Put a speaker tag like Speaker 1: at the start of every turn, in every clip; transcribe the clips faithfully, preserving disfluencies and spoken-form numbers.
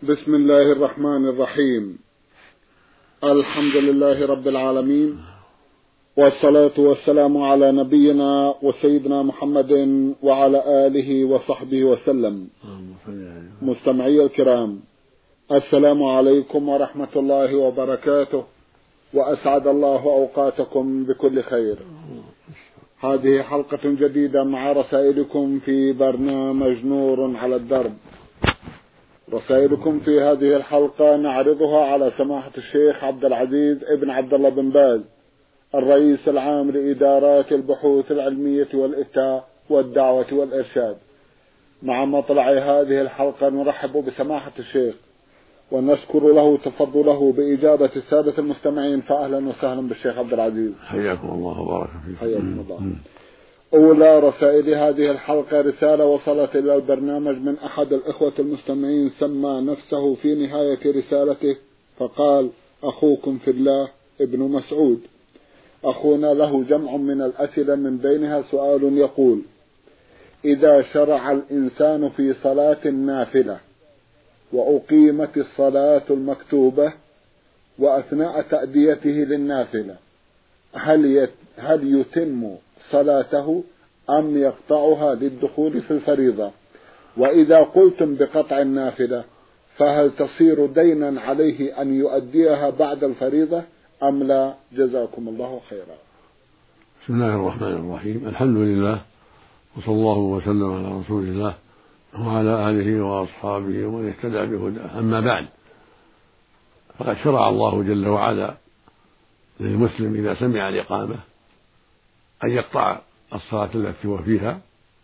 Speaker 1: بسم الله الرحمن الرحيم. الحمد لله رب العالمين، والصلاة والسلام على نبينا وسيدنا محمد وعلى آله وصحبه وسلم. مستمعي الكرام، السلام عليكم ورحمة الله وبركاته، وأسعد الله أوقاتكم بكل خير. هذه حلقة جديدة مع رسائلكم في برنامج نور على الدرب. رسائلكم في هذه الحلقة نعرضها على سماحة الشيخ عبد العزيز ابن عبد الله بن باز، الرئيس العام لإدارات البحوث العلمية والإفتاء والدعوة والإرشاد. مع مطلع هذه الحلقة نرحب بسماحة الشيخ ونشكر له تفضله بإجابة السادة المستمعين، فأهلا وسهلا بالشيخ عبد العزيز.
Speaker 2: حياكم الله وبارك فيكم.
Speaker 1: حياكم الله. أولى رسائل هذه الحلقة رسالة وصلت إلى البرنامج من أحد الإخوة المستمعين، سمى نفسه في نهاية رسالته فقال: أخوكم في الله ابن مسعود. أخونا له جمع من الأسئلة، من بينها سؤال يقول: إذا شرع الإنسان في صلاة نافلة وأقيمت الصلاة المكتوبة وأثناء تأديته للنافلة، هل هل يتم صلاته أم يقطعها للدخول في الفريضة؟ وإذا قلتم بقطع النافلة فهل تصير دينا عليه أن يؤديها بعد الفريضة أم لا؟ جزاكم الله خيرا.
Speaker 2: بسم الله الرحمن الرحيم. الحمد لله، وصلى الله وسلم على رسول الله وعلى آله وأصحابه ومن اهتدى بهداه. أما بعد، فقد شرع الله جل وعلا للمسلم إذا سمع الإقامة أن يقطع الصلاة التي هو فيها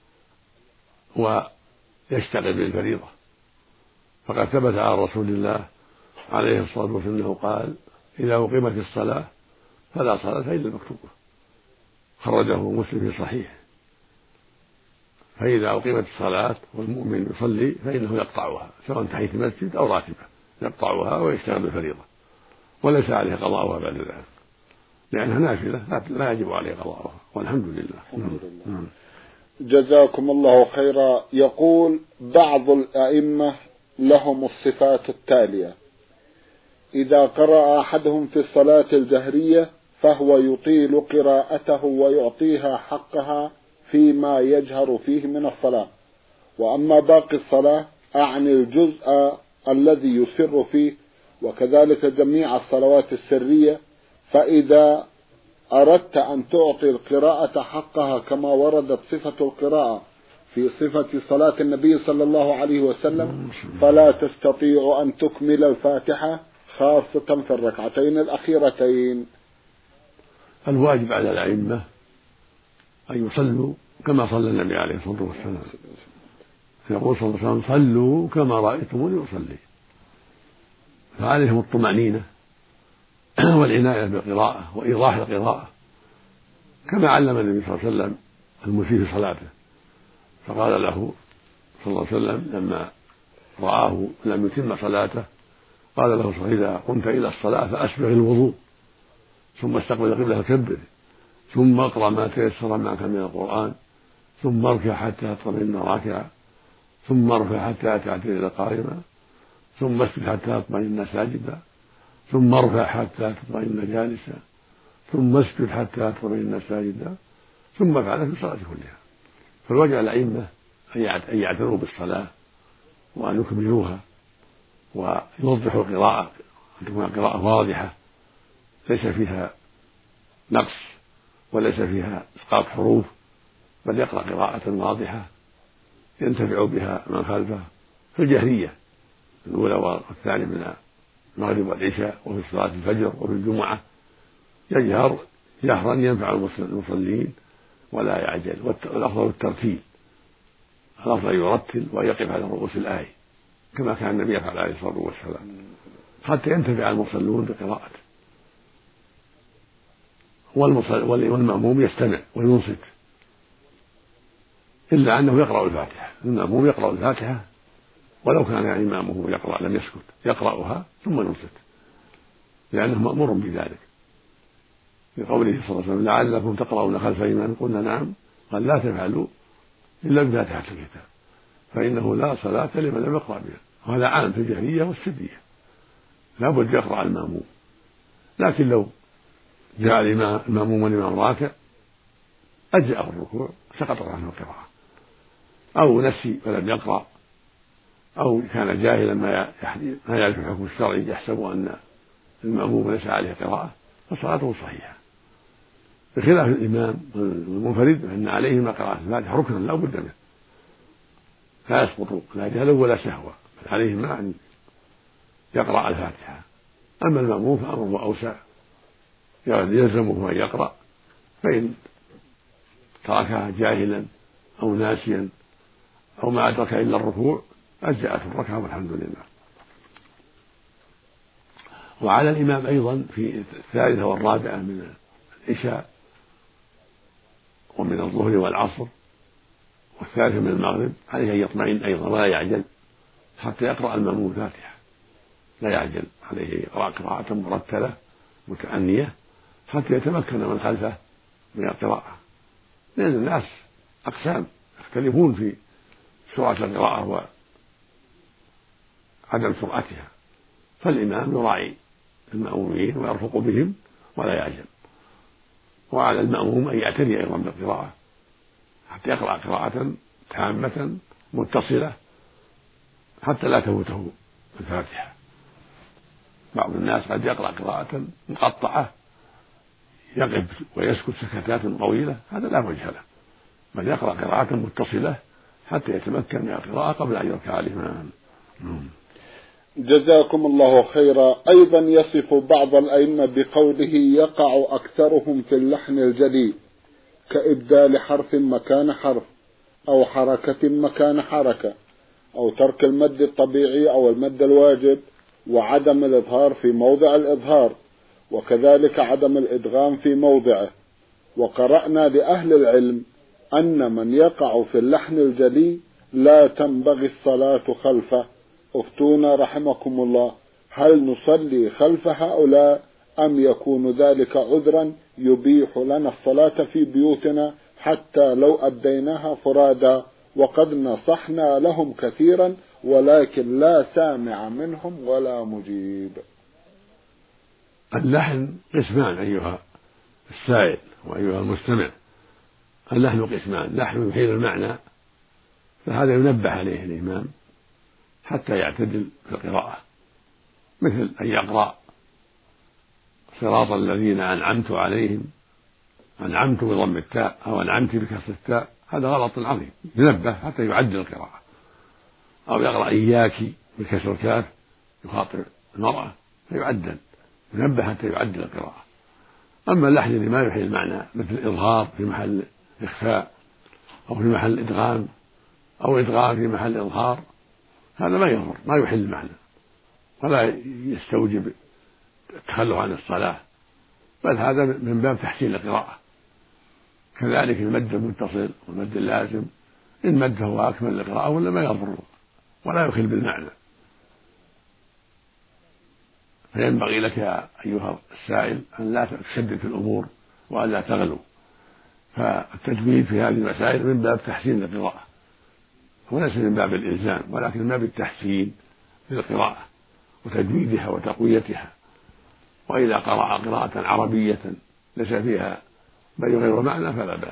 Speaker 2: ويشتغل بالفريضة، فقد ثبت عن رسول الله عليه الصلاة والسلام أنه قال: إذا أقيمت الصلاة فلا صلاة إلا المكتوبة. خرجه مسلم في صحيح. فإذا أقيمت الصلاة والمؤمن يصلي فإنه يقطعها، سواء تحية المسجد أو راتبة، يقطعها ويشتغل بالفريضة، وليس عليه قضاؤها بعد ذلك، لأنها نافلة لا يجب عليه قضاؤها، والحمد لله.
Speaker 1: الحمد لله. جزاكم الله خيرا. يقول: بعض الأئمة لهم الصفات التالية: إذا قرأ أحدهم في الصلاة الجهرية فهو يطيل قراءته ويعطيها حقها فيما يجهر فيه من الصلاة، وأما باقي الصلاة أعني الجزء الذي يسر فيه، وكذلك جميع الصلوات السرية، فإذا أردت أن تعطي القراءة حقها كما وردت صفة القراءة في صفة صلاة النبي صلى الله عليه وسلم، فلا تستطيع أن تكمل الفاتحة خاصة في الركعتين الأخيرتين.
Speaker 2: الواجب على الأئمة أن يصلوا كما صلى النبي عليه الصلاة والسلام. يقول صلى الله عليه وسلم: صلوا كما رأيتموني أصلي. فعليهم الطمأنينة والعناية بالقراءة وإيضاح القراءة، كما علم النبي صلى الله عليه وسلم المسيء في صلاته، فقال له صلى الله عليه وسلم لما رآه لم يتم صلاته قال له: إذا قمت إلى الصلاة فأسبغ الوضوء، ثم استقبل القبلة فكبر، ثم اقرأ ما تيسر معك من القرآن، ثم اركع حتى تطمئن راكعا، ثم ارفع حتى تعتدل قائما، ثم اسجد حتى تطمئن ساجدا، ثم ارفع حتى تطمئن جالسا، ثم اسجد حتى تطمئن ساجدا، ثم افعل في الصلاة كلها. فالواجب على الأئمة أن يعتنوا بالصلاة وأن يكملوها ويوضحوا القراءة، أن تكون القراءة واضحة ليس فيها نقص وليس فيها إسقاط حروف، بل يقرأ قراءة واضحة ينتفع بها من خلفه في الجهرية الأولى والثانية من المغرب والعشاء، وفي صلاة الفجر وفي الجمعة يجهر جهرا ينفع المصلين ولا يعجل. والأفضل الترتيل، الأفضل يرتل ويقف على رؤوس الآية كما كان النبي يفعل عليه الصلاة والسلام، حتى ينتفع المصلون بقراءته. والمأموم يستمع وينصت، إلا أنه يقرأ الفاتحة. المأموم يقرأ الفاتحة ولو كان يعني إمامه يقرأ لم يسكت، يقرأها ثم ينصت، لأنه مأمور بذلك، لقوله صلى الله عليه وسلم: لعلكم تقرؤون خلف إمامكم. قلنا: نعم. قال: لا تفعلوا إلا بفاتحة الكتاب، فإنه لا صلاة لمن لم يقرأ بها. وهذا عام في الجهرية والسرية، لا بد يقرأ المأموم. لكن لو جاء المأموم والإمام راكع أجزأه الركوع سقطت عنه القراءة، أو نسي فلم يقرأ، أو كان جاهلا ما يعرف الحكم الشرعي يحسب أن المأموم ليس عليه قراءة فصلاته صحيحة، بخلاف الإمام المنفرد فإن عليهما قراءة الفاتحة ركنا لا بد منه، لا يسقط لا جهلا ولا سهوا، عليهما أن يقرأ الفاتحة. أما المأموم فأمره أوسع، يلزمه أن يقرأ، فإن تركها جاهلا أو ناسيا أو ما أدرك إلا الركوع أجزأت الركعة والحمد لله. وعلى الإمام أيضا في الثالثة والرابعة من العشاء ومن الظهر والعصر والثالثة من المغرب عليه أن يطمئن أيضا ولا يعجل حتى يقرأ المأموم الفاتحة، لا يعجل، عليه يقرأ قراءة مرتلة متأنية حتى يتمكن من خلفه من القراءة، لأن الناس أقسام يختلفون في سرعة القراءة وعدم سرعتها، فالإمام يراعي المأمومين ويرفق بهم ولا يعجل. وعلى المأموم أن يعتني أيضا بالقراءة حتى يقرأ قراءة تامة متصلة حتى لا تفوته الفاتحة. بعض الناس قد يقرأ قراءة مقطعة يقف ويسكت سكتات طويلة، هذا لا وجه له، بل يقرأ قراءة متصلة حتى يتمكن من القراءة قبل أن يركع الإمام.
Speaker 1: جزاكم الله خيرا. أيضا يصف بعض الأئمة بقوله يقع أكثرهم في اللحن الجلي كإبدال حرف مكان حرف أو حركة مكان حركة أو ترك المد الطبيعي أو المد الواجب وعدم الإظهار في موضع الإظهار، وكذلك عدم الإدغام في موضعه. وقرأنا لأهل العلم أن من يقع في اللحن الجلي لا تنبغي الصلاة خلفه. افتونا رحمكم الله، هل نصلي خلف هؤلاء أم يكون ذلك عذرا يبيح لنا الصلاة في بيوتنا حتى لو أديناها فرادا، وقد نصحنا لهم كثيرا ولكن لا سامع منهم ولا مجيب؟
Speaker 2: اللحن قسمان أيها السائل وأيها المستمع، اللحن قسمان، لحن يحيل المعنى فهذا ينبه عليه الإمام حتى يعتدل في القراءة، مثل أن يقرأ صراط الذين أنعمت عليهم، أنعمت بضم التاء أو أنعمت بكسر التاء، هذا غلط عظيم، ينبه حتى يعدل القراءة. أو يقرأ إياك بكسر الكاف يخاطب المرأة فيعدل، ينبه حتى يعدل القراءة. أما اللحن اللي ما يحيل المعنى مثل الإظهار في محل إخفاء أو في محل إدغام أو إدغام في محل إظهار، هذا ما يضر، ما يحل المعنى ولا يستوجب التخلف عن الصلاة، بل هذا من باب تحسين القراءة. كذلك المد المتصل والمد اللازم، إن مد فهو أكمل القراءة ولا ما يضر ولا يخل بالمعنى. فينبغي لك يا أيها السائل أن لا تشدد في الأمور وأن لا تغلو، فالتجويد في هذه المسائل من باب تحسين القراءة وليس من باب الإلزام، ولكن من باب التحسين للقراءة وتجويدها وتقويتها. وإذا قرأ قراءة عربية ليس فيها بل غير معنى فلا بأس.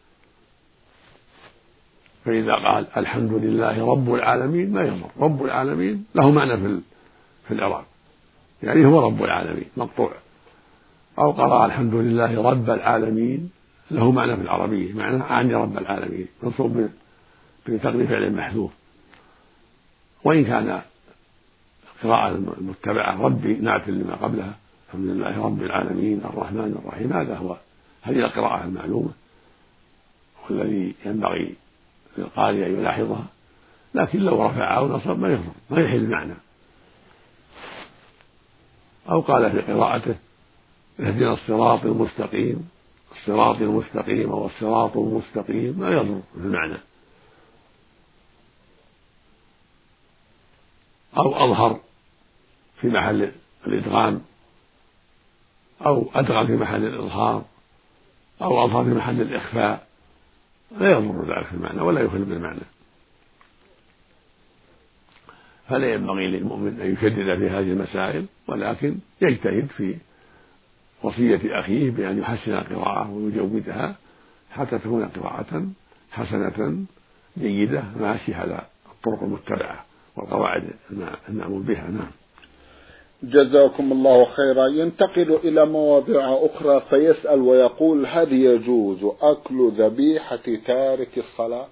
Speaker 2: فإذا قال الحمد لله رب العالمين ما يضر، رب العالمين له معنى في في الإعراب، يعني هو رب العالمين مقطوع. أو قرأ الحمد لله رب العالمين له معنى في العربية، معنى أعني رب العالمين منصوب بتقدير فعل محذوف. وإن كان القراءة المتبعة ربي نعت لما قبلها الحمد لله رب العالمين الرحمن الرحيم، هذا هو هذه القراءة المعلومة والذي ينبغي للقارئ أن يلاحظها. لكن لو رفع أو نصب ما يضر، ما يحل المعنى. أو قال في قراءته اهدنا الصراط المستقيم، الصراط المستقيم أو الصراط المستقيم، ما يضر في المعنى. أو أظهر في محل الإدغام أو أدغم في محل الإظهار أو أظهر في محل الإخفاء، لا يضر ذلك في المعنى ولا يخل بالمعنى. فلا ينبغي للمؤمن أن يشدد في هذه المسائل، ولكن يجتهد في وصية أخيه بأن يحسن القراءة ويجودها حتى تكون قراءة حسنة جيدة ماشية على الطرق المتبعة والقواعد المعمول بها. نعم.
Speaker 1: جزاكم الله خيرا. ينتقل إلى مواضيع أخرى فيسأل ويقول: هل يجوز أكل ذبيحة تارك الصلاة؟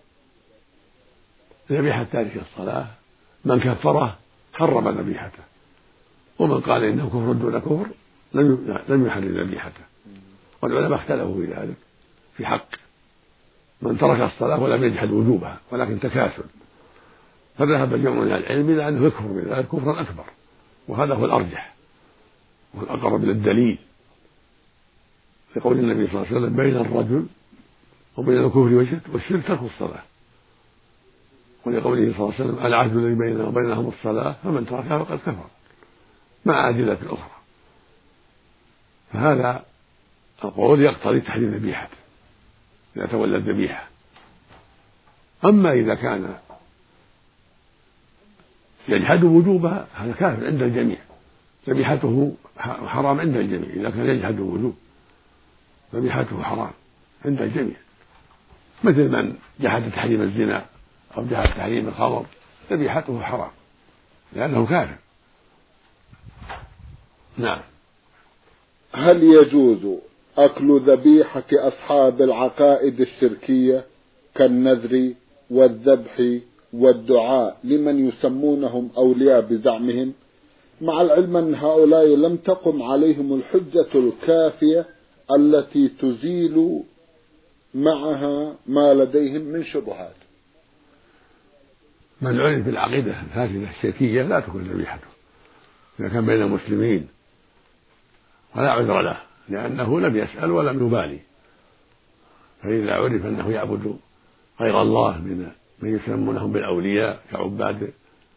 Speaker 2: ذبيحة تارك الصلاة من كفره حرم ذبيحته، ومن قال إنه كفر دون كفر لم يحرم ذبيحته، والعلماء اختلفوا في ذلك في حق من ترك الصلاة ولم يجحد وجوبها ولكن تكاسل، فذهب جمع من العلم إلى أنه يكفر بذلك كفرا أكبر، وهذا هو الأرجح والأقرب إلى الدليل، لقول النبي صلى الله عليه وسلم: بين الرجل وبين الكفر والشرك ترك الصلاة، ولقوله صلى الله عليه وسلم: العهد الذي بيننا وبينهم الصلاة فمن تركها فقد كفر، مع أدلة أخرى. فهذا القول يقتضي تحريم ذبيحته إذا تولى الذبيحة. أما إذا كان يجحد وجوبها هذا كافر عند الجميع، ذبيحته حرام عند الجميع. إذا كان يجحد الوجوب ذبيحته حرام عند الجميع، مثل من جحد تحريم الزنا أو جحد تحريم الخمر ذبيحته حرام لأنه كافر. نعم.
Speaker 1: هل يجوز أكل ذبيحة أصحاب العقائد الشركية كالنذر والذبح والدعاء لمن يسمونهم أولياء بزعمهم، مع العلم أن هؤلاء لم تقم عليهم الحجة الكافية التي تزيل معها ما لديهم من شبهات؟
Speaker 2: من علم في العقيدة الفاسدة الشركية لا تكون ذبيحته إذا كان بين المسلمين، ولا عذر له لأنه لم يسأل ولم يبالي. فإذا عرف أنه يعبد غير الله من من يسمونهم بالأولياء كعباد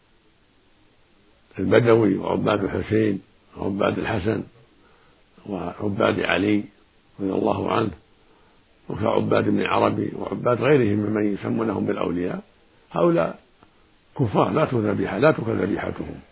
Speaker 2: البدوي وعباد الحسين وعباد الحسن وعباد علي رضي الله عنه وكعباد ابن عربي وعباد غيرهم ممن يسمونهم بالأولياء، هؤلاء كفار لا تذبح لا تكل ذبيحتهم.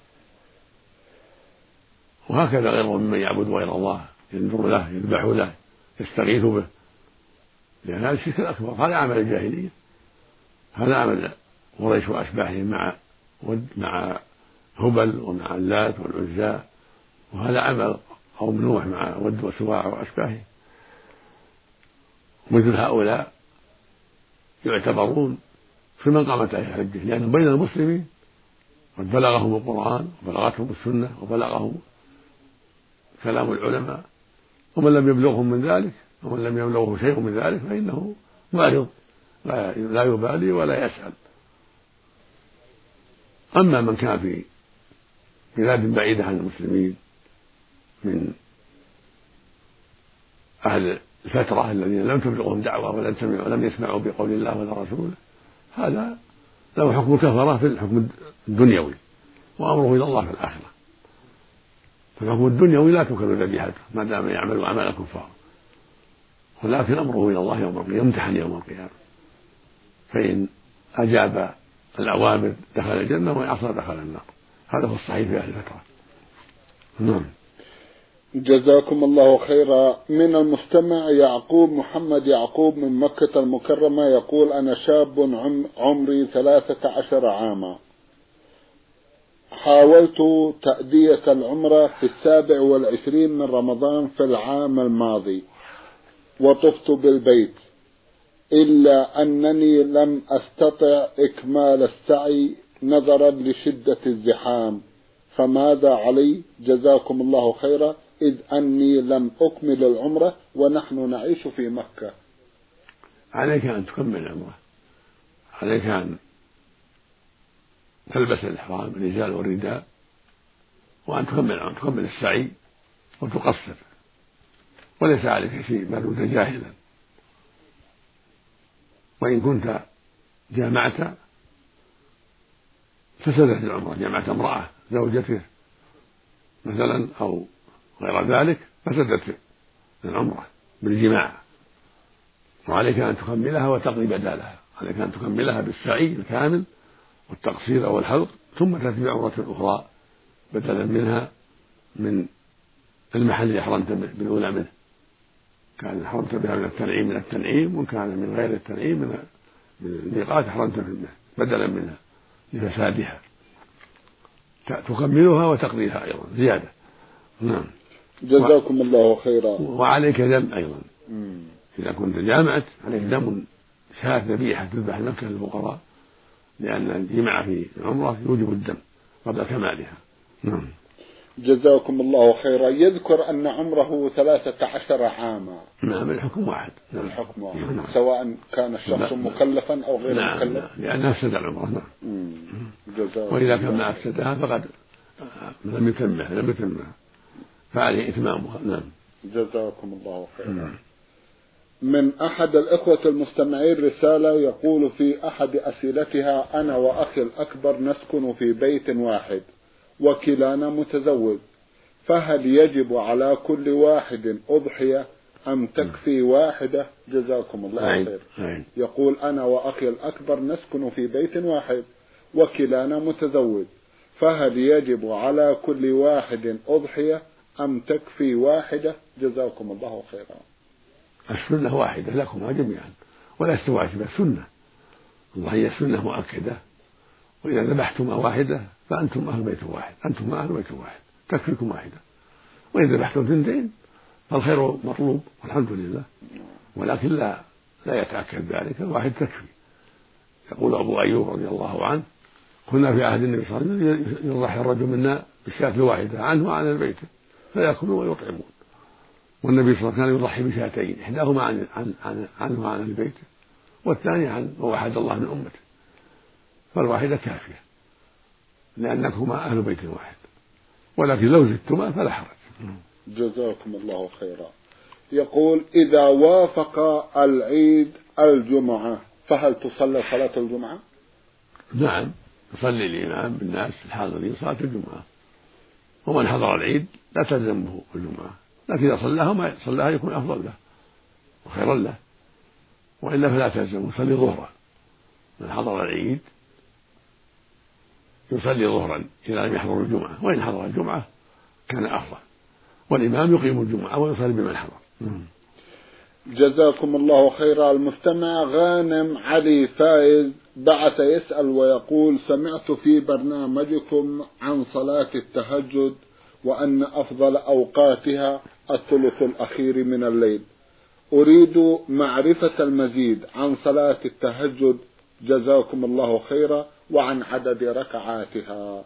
Speaker 2: وهكذا غيرهم ممن يعبد غير الله، ينذر له يذبح له يستغيث به، لأن هذا الشرك الأكبر، هذا عمل الجاهلية، هذا عمل قريش وأشباههم مع مع هبل ومع اللات والعزى، وهذا عمل قوم نوح مع ود وسواع وأشباههم. مثل هؤلاء يعتبرون في من قامت عليه الحجة، لأنهم بين المسلمين قد بلغهم القرآن وبلغتهم السنة وبلغهم كلام العلماء، ومن لم يبلغهم من ذلك ومن لم يبلغه شيء من ذلك فإنه معرض لا يبالي ولا يسأل. أما من كان في بلاد بعيدة عن المسلمين من أهل الفترة الذين لم تبلغهم دعوة ولم يسمعوا ولم يسمعوا بقول الله ولا رسوله، هذا له حكم الكفرة في الحكم الدنيوي، وأمره إلى الله في الآخرة. فالحكم الدنيوي لا تكل ذبيحته ما دام يعمل عمل الكفار، ولكن أمره إلى الله يوم القيامة، يمتحن يوم القيامة، فإن أجاب الأوامر دخل الجنة وإن عصى دخل النار. هذا هو الصحيح في أهل الفترة. نعم.
Speaker 1: جزاكم الله خيرا. من المستمع يعقوب محمد يعقوب من مكة المكرمة يقول: أنا شاب عمري ثلاثة عشر عاما، حاولت تأدية العمرة في السابع والعشرين من رمضان في العام الماضي وطفت بالبيت، إلا أنني لم أستطع إكمال السعي نظرا لشدة الزحام، فماذا علي؟ جزاكم الله خيرا، إذ أني لم أكمل العمرة ونحن نعيش في مكة.
Speaker 2: عليك أن تكمل العمرة، عليك أن تلبس الإحرام الإزار والرداء، وأن تكمل العمرة، تكمل السعي وتقصر، وليس عليك شيء بل كنت جاهلا. وإن كنت جامعت فسدت العمرة، جامعت امرأة زوجته مثلا أو غير ذلك فسدت العمرة بالجماع، وعليك أن تكملها وتقضي بدالها، عليك أن تكملها بالسعي الكامل والتقصير أو الحلق ثم تتبع عمرة أخرى بدلا منها من المحل اللي أحرمت بالأولى منه، كان أحرمت بها من التنعيم من التنعيم وكان من غير التنعيم من الميقات أحرمت منه بدلا منها لفسادها، تكملها وتقضيها أيضا زيادة. نعم.
Speaker 1: جزاكم الله خيرا.
Speaker 2: وعليك دم أيضا مم. إذا كنت جامعت عليك دم شاة ذبيحة تذبح مكة للفقراء، لأن الجماع في العمرة يوجب الدم قبل كمالها. نعم.
Speaker 1: جزاكم الله خيرا. يذكر أن عمره ثلاثة عشر عاما.
Speaker 2: نعم الحكم واحد.
Speaker 1: نعم. الحكم واحد. نعم. سواء كان الشخص نعم. مكلفا أو غير
Speaker 2: نعم.
Speaker 1: مكلف.
Speaker 2: نعم. لأنها أفسد العمرة. نعم. وإذا كان ما أفسدها فقد لم يتمها لم يتمها فعليه إتمامها. نعم.
Speaker 1: جزاكم الله خيرا. من أحد الإخوة المستمعين رسالة يقول في أحد أسئلتها: أنا وأخي الأكبر نسكن في بيت واحد وكلانا متزوج، فهل يجب على كل واحد أضحية أم تكفي واحدة؟ جزاكم الله خير. يقول: أنا وأخي الأكبر نسكن في بيت واحد وكلانا متزوج، فهل يجب على كل واحد أضحية أم تكفي واحدة؟ جزاكم الله خيرا.
Speaker 2: السنة واحدة لكم جميعا ولا واجبة، سنة الله هي سنة مؤكدة، وإذا ذبحتم واحدة فأنتم أهل بيت واحد، أنتم أهل بيت واحد تكفيكم واحدة، وإذا ذبحتم اثنتين فالخير مطلوب والحمد لله، ولكن لا لا يتأكد ذلك، الواحد تكفي. يقول أبو أيوب رضي الله عنه: كنا في عهد النبي صلى الله عليه وسلم يضحي الرجل منا بالشاة واحدة عنه وعن البيت فيأكلون ويطعمون، والنبي صلى الله عليه وسلم كان يضحي بشاتين، إحداهما عن عن عن عنه وعن البيت والثانية عن وحد الله من أمته، فالواحدة كافية لأنكما أهل بيت واحد، ولكن لو زدتما فلا حرج.
Speaker 1: جزاكم الله خيرا. يقول: إذا وافق العيد الجمعة فهل تصلى صلاة الجمعة؟
Speaker 2: نعم، يصلي الإمام بالناس الحاضرين صلاة الجمعة، ومن حضر العيد لا تلزمه الجمعة، لكن إذا صلاها ما صلاها يكون أفضل له وخيرا له، وإلا فلا تلزمه، يصلي ظهرا. من حضر العيد يصلي ظهرا إذا لم يحضر الجمعة، وإن حضر الجمعة كان أفضل، والإمام يقيم الجمعة ويصلي بمن حضر.
Speaker 1: جزاكم الله خيرا. المستمع غانم علي فايز بعث يسأل ويقول: سمعت في برنامجكم عن صلاة التهجد وأن أفضل أوقاتها الثلث الأخير من الليل، أريد معرفة المزيد عن صلاة التهجد جزاكم الله خيرا وعن عدد ركعاتها.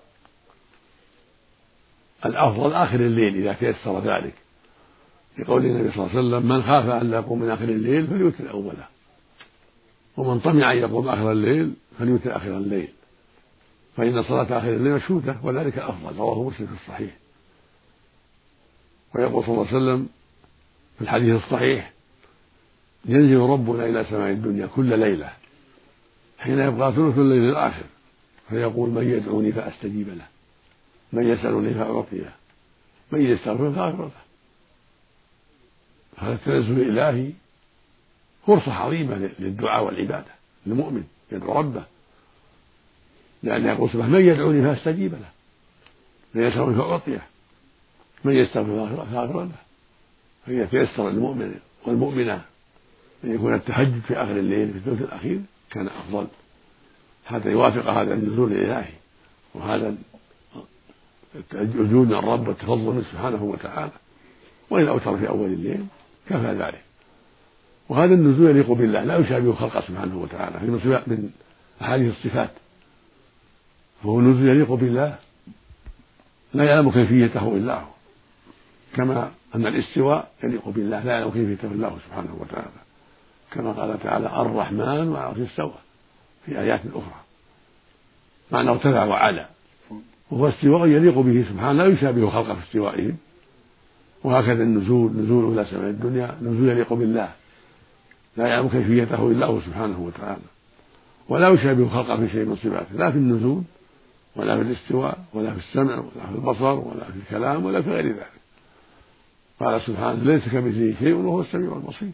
Speaker 2: الأفضل آخر الليل إذا تيسر ذلك، لقول النبي صلى الله عليه وسلم: من خاف أن لا يقوم من آخر الليل فليوتر أوله، ومن طمع أن يقوم آخر الليل فليوتر آخر الليل، فإن صلاة آخر الليل مشهودة وذلك أفضل. رواه مسلم في الصحيح. ويقول صلى الله عليه وسلم في الحديث الصحيح: ينزل ربنا إلى سماء الدنيا كل ليلة حين يبقى ثلث الليل الآخر فيقول: من يدعوني فأستجيب له، من يسألني فأعطيه، من يستغفر فأغفر له. هذا التنزل الإلهي فرصة عظيمة للدعاء والعبادة للمؤمن يدعو ربه، لأن يقول سبحانه: من يدعوني فأستجيب له، من يسألني فأعطيه، من يستغفر فأغفر له. فيتيسر المؤمن والمؤمنة أن يكون التهجد في آخر الليل في الثلث الأخير كان أفضل، هذا يوافق هذا النزول الإلهي وهذا الجود من الرب والتفضل منه سبحانه وتعالى. وإن أوتر في أول الليل كفى ذلك، وهذا النزول يليق بالله لا يشابه خلقه سبحانه وتعالى في من أحاديث الصفات، فهو نزول يليق بالله لا يعلم كيفيته إلا هو، كما أن الاستواء يليق بالله لا يعلم كيفيته إلا هو سبحانه وتعالى، كما قال تعالى: الرحمن على العرش استوى في آيات أخرى، معنى ارتفع وعلى، وهو استواء يليق به سبحانه لا يشابه خلقه في استوائهم. وهكذا النزول نزول إلى سماء الدنيا نزول يليق بالله لا يعلم كيفيته إلا هو سبحانه وتعالى، ولا يشابه خلقه في شيء من صفاته، لا في النزول ولا في الاستواء ولا في السمع ولا في البصر ولا في الكلام ولا في غير ذلك. قال سبحانه: ليس كمثله شيء وهو السميع البصير.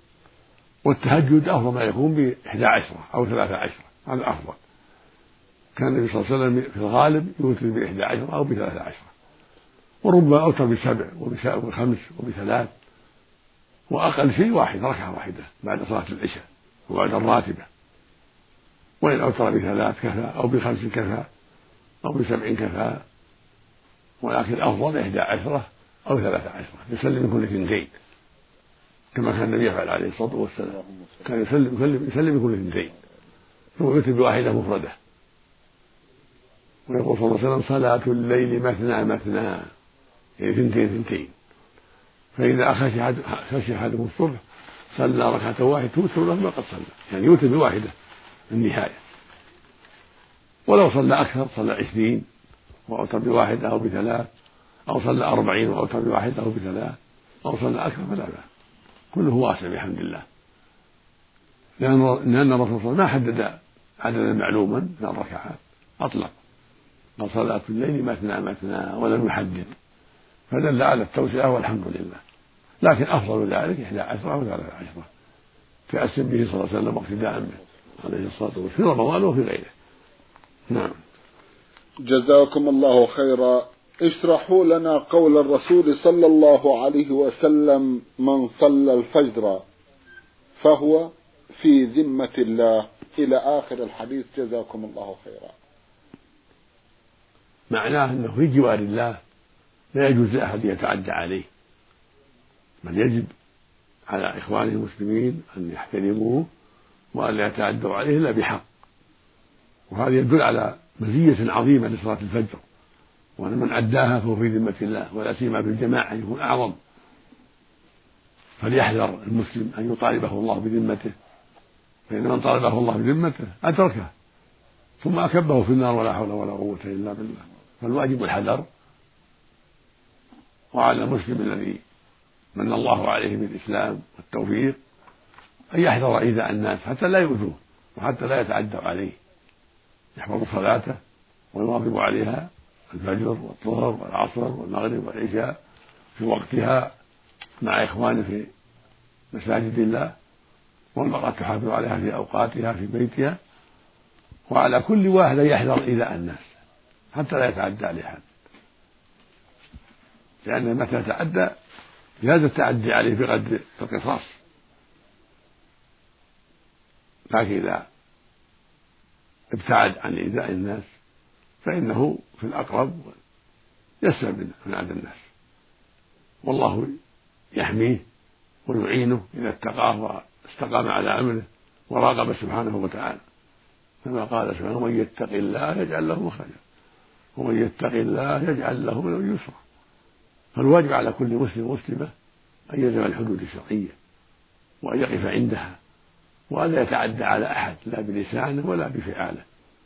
Speaker 2: والتهجد أفضل ما يكون بإحدى عشرة أو ثلاثة عشرة، هذا أفضل، كان النبي صلى الله عليه وسلم في الغالب يوتر بإحدى عشر أو بثلاثة عشر، وربما أوتر بسبع وبخمس وبثلاث، وأقل شيء واحد ركعة واحدة بعد صلاة العشاء وبعد الراتبة، وإن أوتر بثلاث كفى أو بخمس كفى أو بسبع كفى، ولكن الأفضل إحدى عشرة أو ثلاثة عشرة، يسلم من كل اثنتين كما كان النبي يفعل عليه الصلاة والسلام، كان يسلم يسلم, يسلم من كل اثنتين ثم يوتر بواحدة مفردة. ويقول صلى الله عليه وسلم: صلاة الليل مثنى مثنى، يعني اثنتين اثنتين، فإذا خشي أحدكم الصبح صلى ركعة واحدة توتر له ما قد صلى، يعني يوتر بواحدة النهاية. ولو صلى أكثر صلى عشرين وأوتر بواحدة أو بثلاث، أو صلى أربعين وأوتر بواحدة أو بثلاث، أو صلى أكثر فلا بأس، كله واسع بحمد الله، لأن الرسول صلى الله عليه وسلم ما حدد عددا معلوما من الركعات، أطلق قال: صلاة الليل مثنى مثنى، ولم يحدد، فدل على التوسعة والحمد لله. لكن أفضل ذلك إحدى عشرة أو ثلاثة عشرة تأسم به صلى الله عليه وسلم واقتداء به عليه الصلاة والسلام في رمضان وفي غيره. نعم.
Speaker 1: جزاكم الله خيرا. اشرحوا لنا قول الرسول صلى الله عليه وسلم: من صلى الفجر فهو في ذمة الله، إلى آخر الحديث، جزاكم الله خيرا.
Speaker 2: معناه أنه في جوار الله، لا يجوز لأحد يتعدى عليه، بل يجب على إخوانه المسلمين أن يحترموه وأن لا يتعدوا عليه إلا بحق. وهذا يدل على مزية عظيمة لصلاة الفجر، وأن من أداها فهو في ذمة الله، ولا سيما بالجماعة يكون أعظم. فليحذر المسلم أن يطالبه الله بذمته، فإن من طالبه الله بذمته أدركه ثم أكبه في النار، ولا حول ولا قوة إلا بالله. فالواجب الحذر، وعلى المسلم الذي من الله عليه بالإسلام والتوفيق أن يحذر إيذاء الناس حتى لا يؤذوه وحتى لا يتعدوا عليه، يحفظ صلاته ويواظب عليها الفجر والظهر والعصر والمغرب والعشاء في وقتها مع إخوانه في مساجد الله، والمرأة تحافظ عليها في أوقاتها في بيتها. وعلى كل واحد يحذر إيذاء الناس حتى لا يتعدى عليه أحد، لأن متى تعدى جاز التعدي عليه بقدر القصاص، لكن إذا ابتعد عن إيذاء الناس فإنه في الأقرب يسلم من أذى الناس، والله يحميه ويعينه إذا اتقاه واستقام على أمره وراقب سبحانه وتعالى، كما قال سبحانه: ومن يتق الله يجعل له مخرجا ومن يتق الله يجعل له من أمره يسرا. فالواجب على كل مسلم ومسلمة أن يلزم الحدود الشرعية وأن يقف عندها، وأن لا يتعدى على أحد لا بلسانه ولا بفعاله،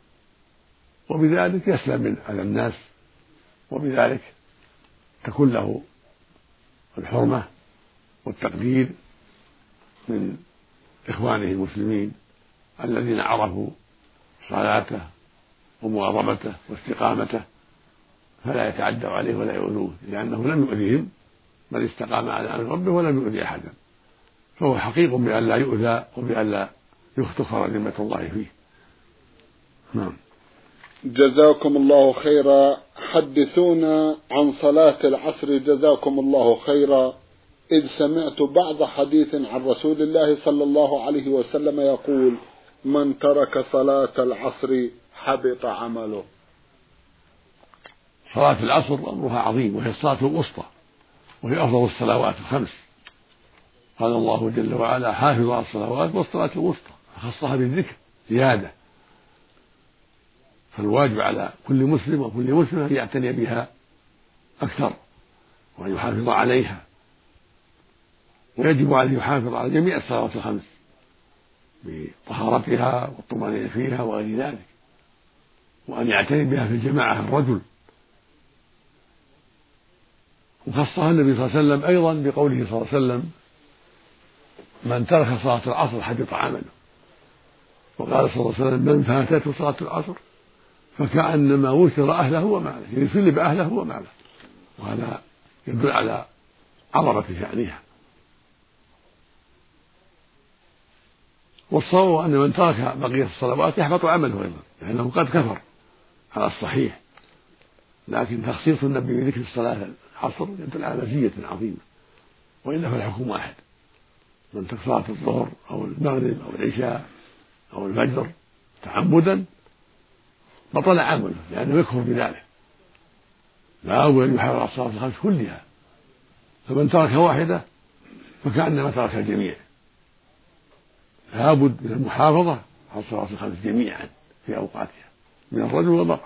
Speaker 2: وبذلك يسلم من أذى الناس، وبذلك تكون له الحرمة والتقدير من إخوانه المسلمين الذين عرفوا صلاته ومواظبته واستقامته، فلا يتعدوا عليه ولا يؤذوه، لأنه لم يؤذيهم بل استقام على أمر ربه ولم يؤذي أحدا، فهو حقيق بأن لا يؤذى وبأن لا يختصر ذمة الله فيه. نعم.
Speaker 1: جزاكم الله خيرا. حدثونا عن صلاة العصر جزاكم الله خيرا، إذ سمعت بعض حديث عن رسول الله صلى الله عليه وسلم يقول: من ترك صلاة العصر حبط عمله.
Speaker 2: صلاة العصر أمرها عظيم، وهي الصلاة الوسطى، وهي أفضل الصلوات الخمس. قال الله جل وعلا: حافظوا على الصلوات والصلاة الوسطى، خصها بالذكر زيادة. فالواجب على كل مسلم وكل مسلمة أن يعتني بها أكثر وأن يحافظ عليها، ويجب عليه يحافظ على جميع الصلوات الخمس بطهارتها والطمأنينة فيها وغير ذلك، وأن يعتني بها في الجماعة الرجل. وخصها النبي صلى الله عليه وسلم أيضا بقوله صلى الله عليه وسلم: من ترك صلاة العصر حبط عمله. وقال صلى الله عليه وسلم: من فاتته صلاة العصر فكأنما وتر أهله وماله، يعني سلب أهله وماله. وهذا يدل على عظمة شأنها. والصواب أن من ترك بقية الصلوات يحبط عمله أيضا، لأنه قد كفر على الصحيح، لكن تخصيص النبي بذكر الصلاة العصر يدل على مزية عظيمة، وإلا فالحكم واحد، من ترك صلاة الظهر أو المغرب أو العشاء أو الفجر تعمدا بطل عمله لأنه يكفر بذلك، لا بد أن يحافظ على الصلاة الخمس كلها، فمن ترك واحدة فكأنما ترك الجميع، لا بد من المحافظة على الصلاة الخمس جميعا في أوقاتها من الرجل والمرأة.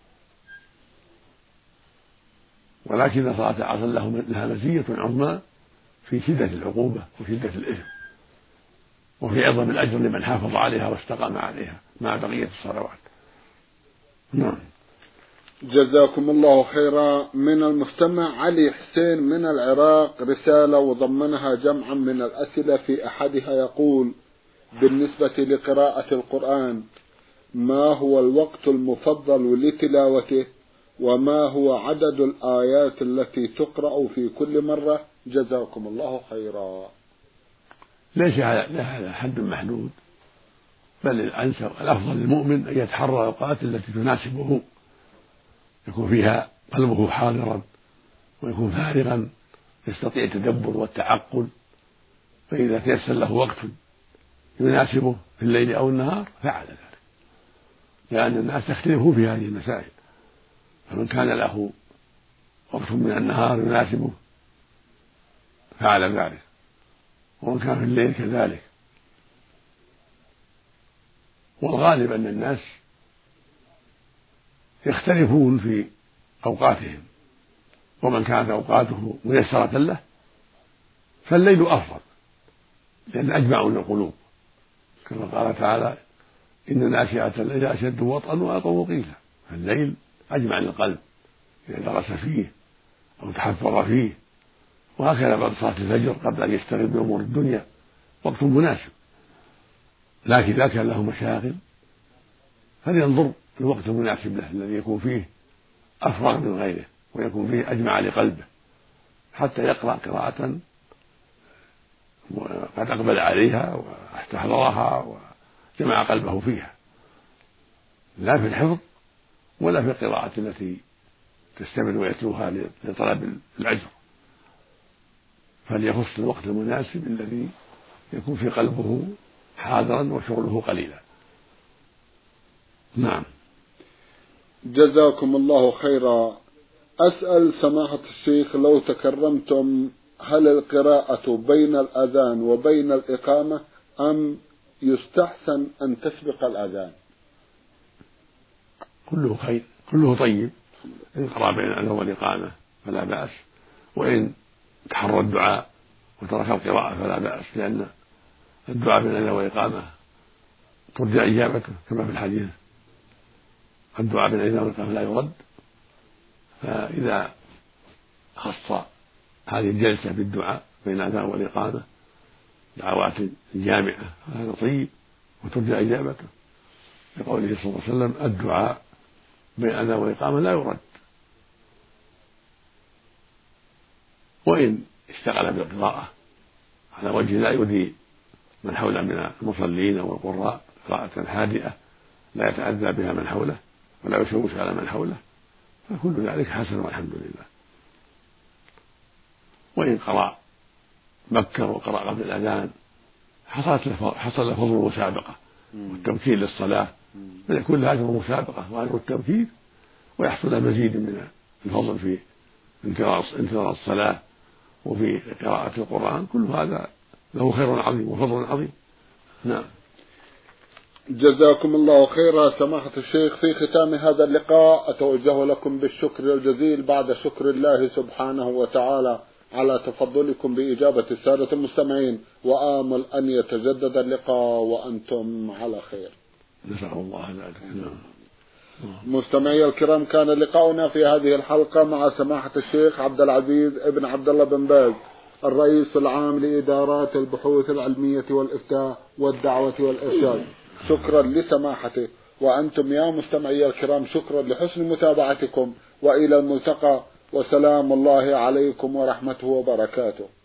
Speaker 2: ولكن صلاة العصر لها مزية عظمى في شدة العقوبة وشدة الإثم، وفي عظم الأجر لمن حافظ عليها واستقام عليها مع بقية الصلوات. نعم.
Speaker 1: جزاكم الله خيرا. من المستمع علي حسين من العراق رسالة وضمنها جمعا من الأسئلة، في أحدها يقول: بالنسبة لقراءة القرآن ما هو الوقت المفضل لتلاوته، وما هو عدد الآيات التي تقرأ في كل مرة؟ جزاكم الله خيرا.
Speaker 2: ليس لها حد محدود، بل الأنسب الأفضل للمؤمن أن يتحرى الأوقات التي تناسبه، يكون فيها قلبه حاضرا ويكون فارغا يستطيع التدبر والتعقل، فإذا تيسر له وقت يناسبه في الليل أو النهار فعل ذلك، لأن الناس تختلفون في هذه المسائل، فمن كان له وقت من النهار يناسبه فعل ذلك، ومن كان في الليل كذلك. والغالب أن الناس يختلفون في أوقاتهم، ومن كانت أوقاته ميسرة له فالليل أفضل، لأن أجمع القلوب، كما قال تعالى: إن ناشئة الليل أشد وطئا وأقوم قيلا. فالليل أجمع للقلب إذا درس فيه أو تحفظ فيه، وهكذا بعد صلاة الفجر قبل أن يشتغل بأمور الدنيا وقت مناسب. لكن إذا كان له مشاغل فلينظر الوقت المناسب له الذي يكون فيه أفرغ من غيره ويكون فيه أجمع لقلبه، حتى يقرأ قراءة قد أقبل عليها واستحضرها وجمع قلبه فيها، لا في الحفظ ولا في القراءة التي تستمر ويتلوها لطلب الأجر، فليخص الوقت المناسب الذي يكون في قلبه حاضرا وشغله قليلا. نعم.
Speaker 1: جزاكم الله خيرا. أسأل سماحة الشيخ لو تكرمتم، هل القراءة بين الأذان وبين الإقامة أم يستحسن أن تسبق الأذان؟
Speaker 2: كله خير، كله طيب، إن قرأ بين الأذان والإقامة فلا بأس، وإن تحرى الدعاء وترك القراءة فلا بأس، لأن الدعاء بين الأذان والإقامة ترجى إجابته كما في الحديث: الدعاء بين الأذان والإقامة لا يرد. فإذا خص هذه الجلسة بالدعاء بين الأذان والإقامة دعوات جامعة هذا طيب وترجى إجابته، لقوله صلى الله عليه وسلم: الدعاء بين الأذان والإقامة لا يرد. وإن اشتغل بالقراءة على وجه لا يؤذي من حوله من المصلين أو القراء قراءة هادئة لا يتأذى بها من حوله ولا يشوش على من حوله، فكل ذلك حسن والحمد لله. وإن قرأ بكر وقرأ قبل الأذان حصل له فضل المسابقة والتمكين للصلاة، فيكون له أجر المسابقة وأجر التمكين، ويحصل له مزيد من الفضل في انتظار الصلاة وفي قراءة القرآن، كل هذا له خير عظيم وفضل عظيم. نعم.
Speaker 1: جزاكم الله خيرا سماحة الشيخ. في ختام هذا اللقاء أتوجه لكم بالشكر الجزيل بعد شكر الله سبحانه وتعالى على تفضلكم بإجابة السادة المستمعين، وآمل أن يتجدد اللقاء وأنتم على خير.
Speaker 2: نسأل الله ذلك. نعم.
Speaker 1: مستمعي الكرام، كان لقاؤنا في هذه الحلقة مع سماحة الشيخ عبد العزيز ابن عبد الله بن باز، الرئيس العام لإدارات البحوث العلمية والإفتاء والدعوة والإرشاد. شكرا لسماحته، وأنتم يا مستمعي الكرام شكرا لحسن متابعتكم، وإلى الملتقى، وسلام الله عليكم ورحمته وبركاته.